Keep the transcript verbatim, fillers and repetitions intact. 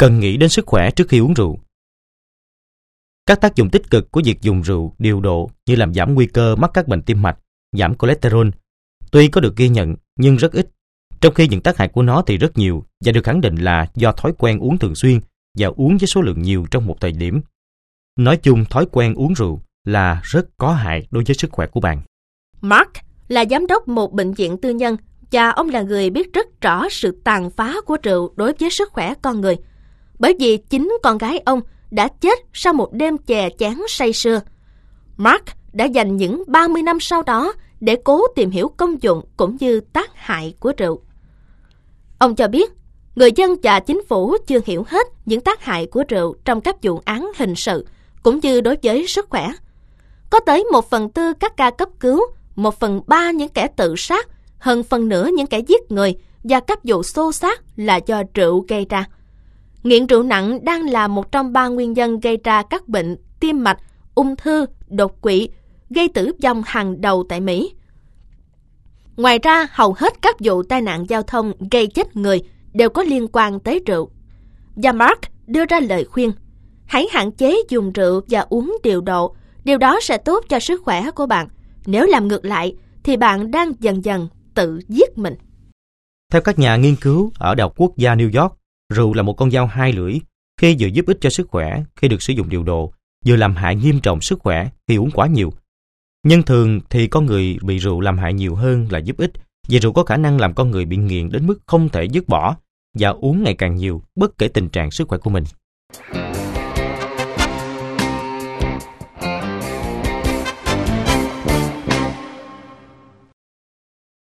Cần nghĩ đến sức khỏe trước khi uống rượu. Các tác dụng tích cực của việc dùng rượu điều độ như làm giảm nguy cơ mắc các bệnh tim mạch, giảm cholesterol, tuy có được ghi nhận nhưng rất ít, trong khi những tác hại của nó thì rất nhiều và được khẳng định là do thói quen uống thường xuyên và uống với số lượng nhiều trong một thời điểm. Nói chung, thói quen uống rượu là rất có hại đối với sức khỏe của bạn. Mark là giám đốc một bệnh viện tư nhân và ông là người biết rất rõ sự tàn phá của rượu đối với sức khỏe con người. Bởi vì chính con gái ông đã chết sau một đêm chè chén say sưa. Mark đã dành những ba mươi năm sau đó để cố tìm hiểu công dụng cũng như tác hại của rượu. Ông cho biết, người dân và chính phủ chưa hiểu hết những tác hại của rượu trong các vụ án hình sự, cũng như đối với sức khỏe. Có tới một phần tư các ca cấp cứu, một phần ba những kẻ tự sát, hơn phần nửa những kẻ giết người và các vụ xô xát là do rượu gây ra. Nghiện rượu nặng đang là một trong ba nguyên nhân gây ra các bệnh tim mạch, ung thư, đột quỵ, gây tử vong hàng đầu tại Mỹ. Ngoài ra, hầu hết các vụ tai nạn giao thông gây chết người đều có liên quan tới rượu. Và Mark đưa ra lời khuyên, hãy hạn chế dùng rượu và uống điều độ, điều đó sẽ tốt cho sức khỏe của bạn. Nếu làm ngược lại, thì bạn đang dần dần tự giết mình. Theo các nhà nghiên cứu ở Đại học Quốc gia New York, rượu là một con dao hai lưỡi, khi vừa giúp ích cho sức khỏe khi được sử dụng điều độ, vừa làm hại nghiêm trọng sức khỏe khi uống quá nhiều. Nhưng thường thì con người bị rượu làm hại nhiều hơn là giúp ích, vì rượu có khả năng làm con người bị nghiện đến mức không thể dứt bỏ và uống ngày càng nhiều bất kể tình trạng sức khỏe của mình.